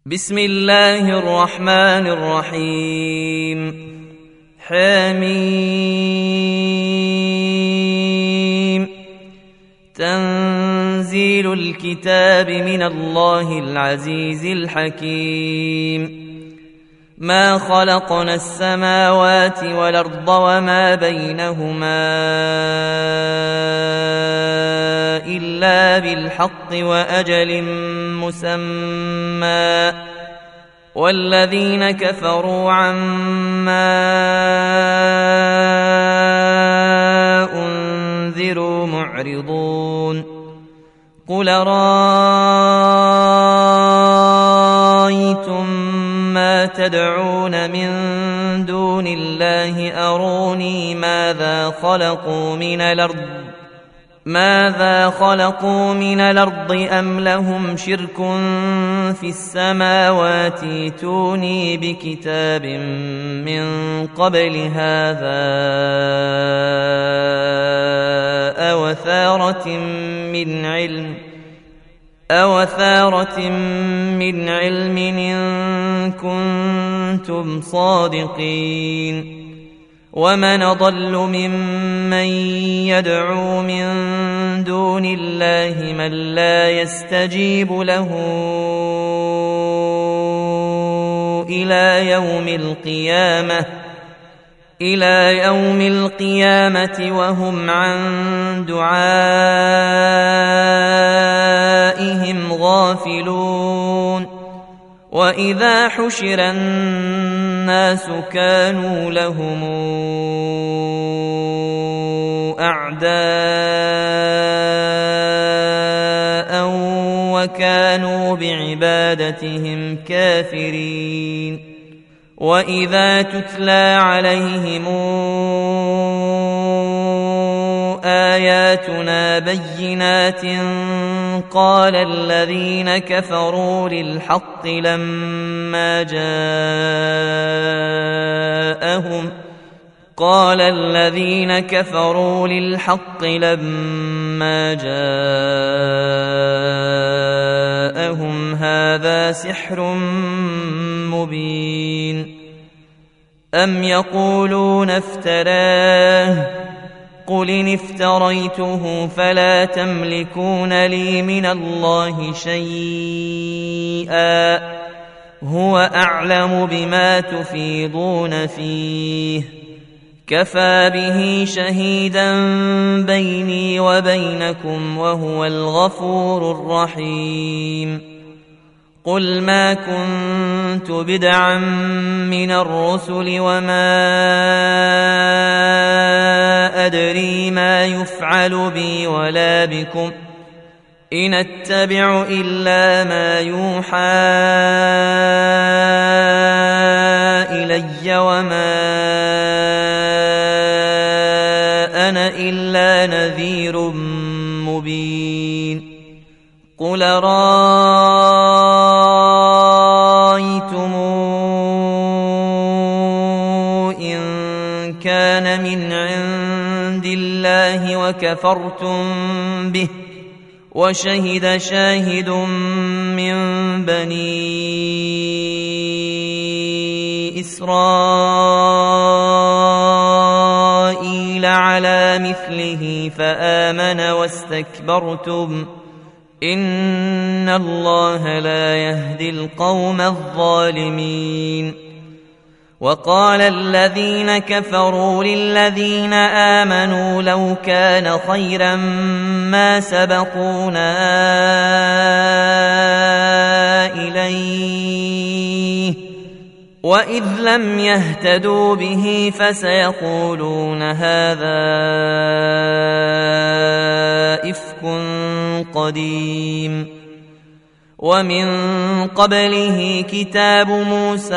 بسم الله الرحمن الرحيم حميم تنزيل الكتاب من الله العزيز الحكيم ما خلقنا السماوات والأرض وما بينهما إلا بالحق وأجل مسمى والذين كفروا عما أنذروا معرضون قل رأيتم ما تدعون من دون الله أروني ماذا خلقوا من الأرض أم لهم شرك في السماوات ائتوني بكتاب من قبل هذا أو أثارة من علم إن كنتم صادقين ومن أضل ممن يدعو من دون الله من لا يستجيب له إلى يوم القيامة وهم عن دعائهم غافلون وإذا حشر الناس كانوا لهم أعداء وكانوا بعبادتهم كافرين وإذا تتلى عليهم آياتنا بينات قال الذين كفروا للحق لما جاءهم هذا سحر مبين أم يقولون افتراه قل إن افتريته فلا تملكون لي من الله شيئا هو أعلم بما تفيضون فيه كفى به شهيدا بيني وبينكم وهو الغفور الرحيم قل ما كنت بدعا من الرسل وما أدري ما يفعل بي ولا بكم إن أتبع إلا ما يوحى إلي وما أنا إلا نذير مبين قل رأيتم إن كان من عند الله وكفرتم به وشهد شاهد من بني إسرائيل على مثله فآمن واستكبرتم إن الله لا يهدي القوم الظالمين وقال الذين كفروا للذين آمنوا لو كان خيرا ما سبقونا إليه وإذ لم يهتدوا به فسيقولون هذا إفك قديم ومن قبله كتاب موسى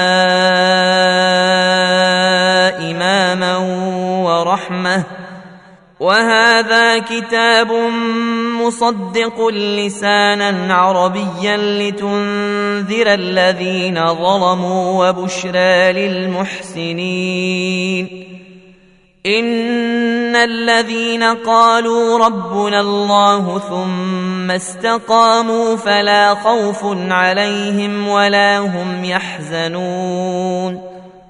إماما ورحمة وهذا كتاب مصدق لسانا عربيا لتنذر الذين ظلموا وبشرى للمحسنين إن الذين قالوا ربنا الله ثم استقاموا فلا خوف عليهم ولا هم يحزنون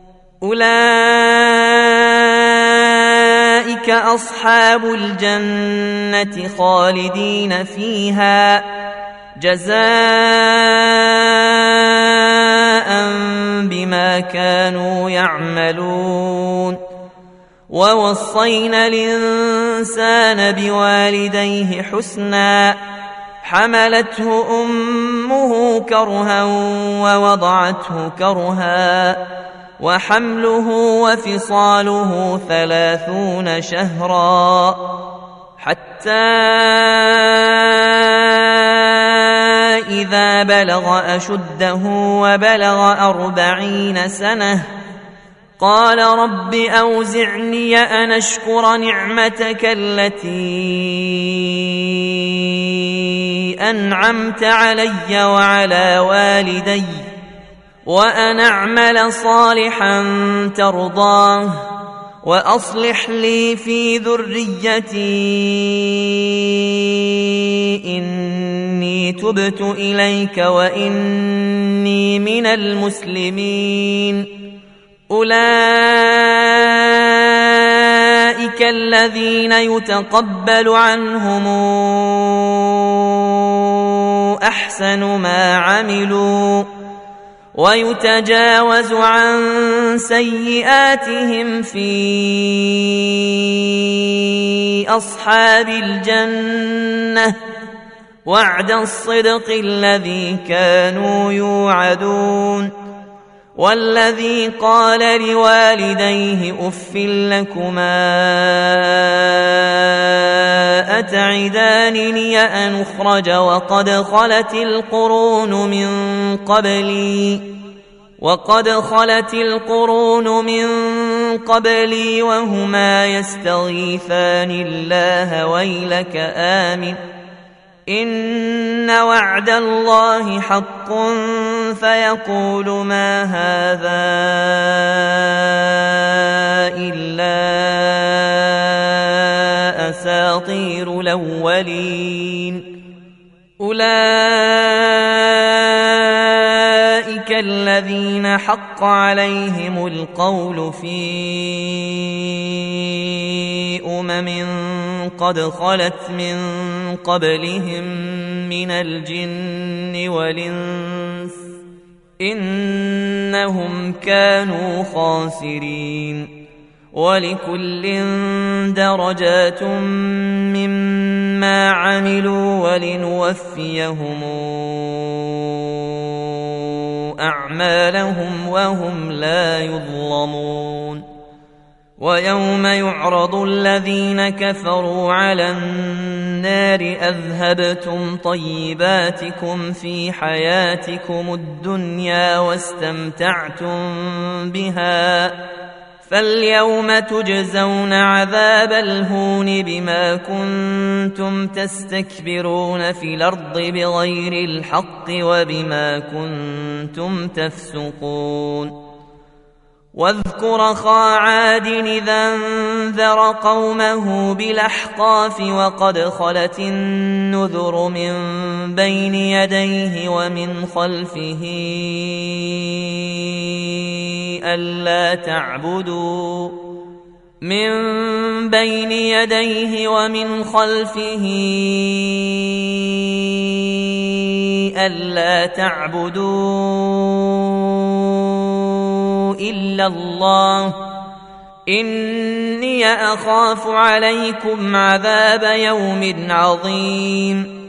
أولئك أصحاب الجنة خالدين فيها جزاء بما كانوا يعملون ووصينا الإنسان بوالديه حسنا حملته أمه كرها ووضعته كرها وحمله وفصاله 30 شهرا حتى إذا بلغ أشده وبلغ 40 سنة قال رب أوزعني أن أشكر نعمتك التي أنعمت علي وعلى والدي وأن أعمل صالحا ترضاه وأصلح لي في ذريتي إني تبت إليك وإني من المسلمين أولئك الذين يتقبل عنهم أحسن ما عملوا ويتجاوز عن سيئاتهم في أصحاب الجنة وعد الصدق الذي كانوا يوعدون والذي قال لوالديه أف لكما أتعدانني أن أخرج وقد خلت القرون من قبلي وهما يستغيثان الله ويلك آمن إن وعد الله حق فيقول ما هذا إلا أساطير الأولين أولئك الذين حق عليهم القول في قد خلت من قبلهم من الجن والإنس إنهم كانوا خاسرين ولكل درجات مما عملوا ولنوفيهم أعمالهم وهم لا يظلمون ويوم يعرض الذين كفروا على النار أذهبتم طيباتكم في حياتكم الدنيا واستمتعتم بها فاليوم تجزون عذاب الهون بما كنتم تستكبرون في الأرض بغير الحق وبما كنتم تفسقون واذكر أخا عاد إذا انذر قومه بالأحقاف وقد خلت النذر من بين يديه ومن خلفه ألا تعبدوا إلا الله إني أخاف عليكم عذاب يوم عظيم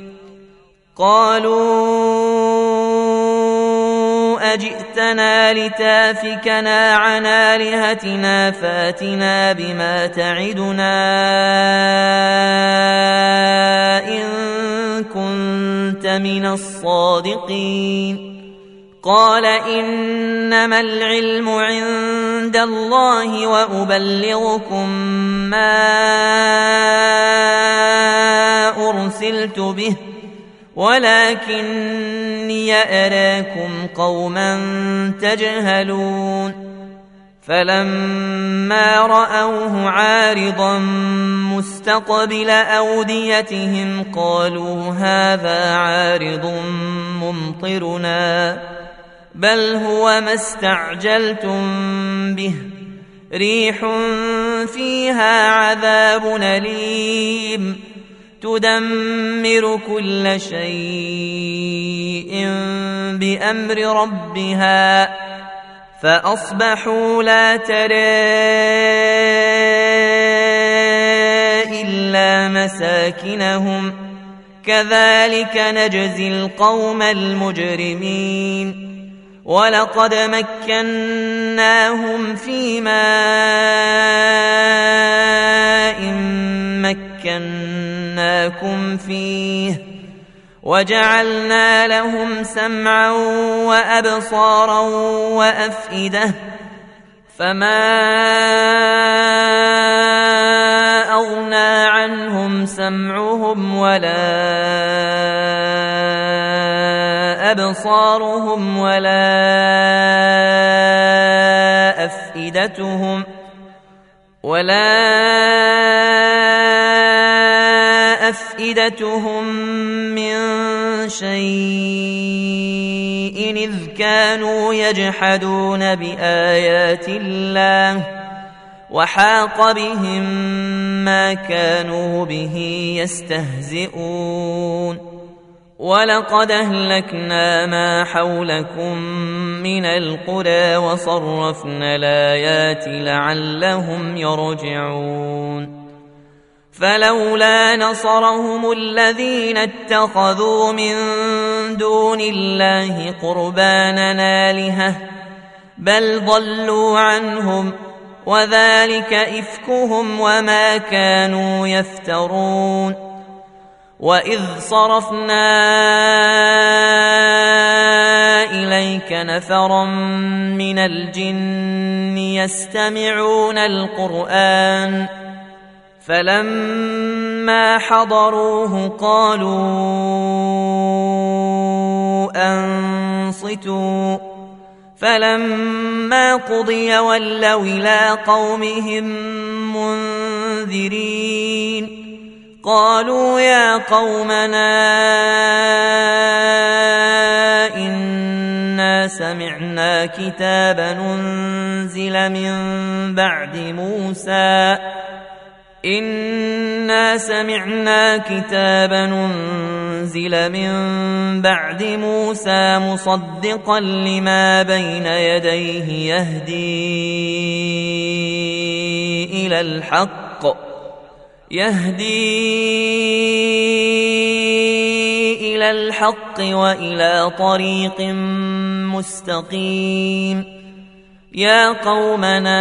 قالوا أجئتنا لتافكنا عن آلهتنا فاتنا بما تعدنا إن كنت من الصادقين قال إنما العلم عند الله وأبلغكم ما أرسلت به ولكني أراكم قوما تجهلون فلما رأوه عارضا مستقبل أوديتهم قالوا هذا عارض ممطرنا بل هو ما استعجلتم به ريح فيها عذاب أليم تدمر كل شيء بأمر ربها فأصبحوا لا ترى إلا مساكنهم كذلك نجزي القوم المجرمين ولقد مكناهم في ماء مكناكم فيه وجعلنا لهم سمعا وأبصارا وأفئدة فما أغنى عنهم سمعهم ولا أبصارهم ولا أفئدتهم من شيء إذ كانوا يجحدون بآيات الله وحاق بهم ما كانوا به يستهزئون ولقد أهلكنا ما حولكم من القرى وصرفنا الآيات لعلهم يرجعون فلولا نصرهم الذين اتخذوا من دون الله قربانا آلهة بل ضلوا عنهم وذلك إفكهم وما كانوا يفترون وإذ صرفنا إليك نفرا من الجن يستمعون القرآن فلما حضروه قالوا أنصتوا فلما قضي ولوا إلى قومهم منذرين قالوا يا قومنا إنا سمعنا كتابا أنزل من بعد موسى مصدقا لما بين يديه يهدي إلى الحق وإلى طريق مستقيم يا قومنا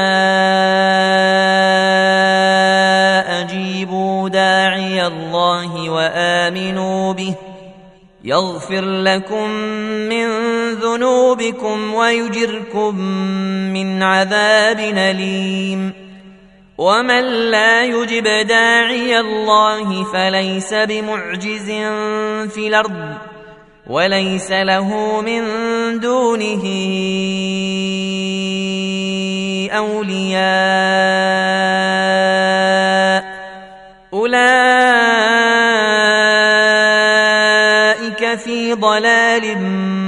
أجيبوا داعي الله وآمنوا به يغفر لكم من ذنوبكم ويجركم من عذاب أليم ومن لا يجب داعي الله فليس بمعجز في الأرض وليس له من دونه أولياء أولئك في ضلال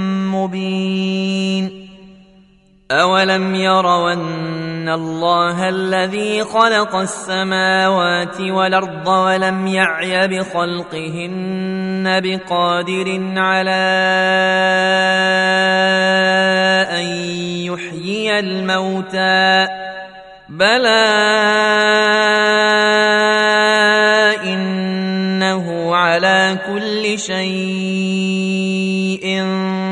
مبين أولم يروا أن الله الذي خلق السماوات والأرض ولم يعي بخلقهن بقادر على أن يحيي الموتى بلى إنه على كل شيء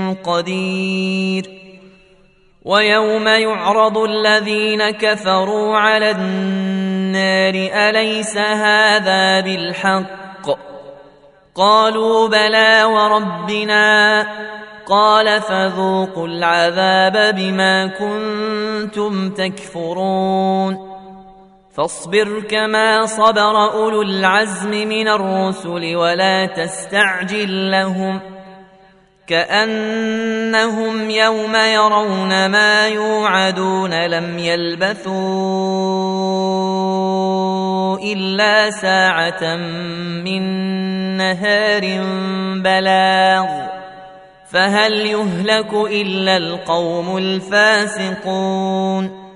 قدير ويوم يعرض الذين كفروا على النار أليس هذا بالحق قالوا بلى وربنا قال فذوقوا العذاب بما كنتم تكفرون فاصبر كما صبر أولو العزم من الرسل ولا تستعجل لهم كأنهم يوم يرون ما يوعدون لم يلبثوا إلا ساعة من نهار بلاغ فهل يهلك إلا القوم الفاسقون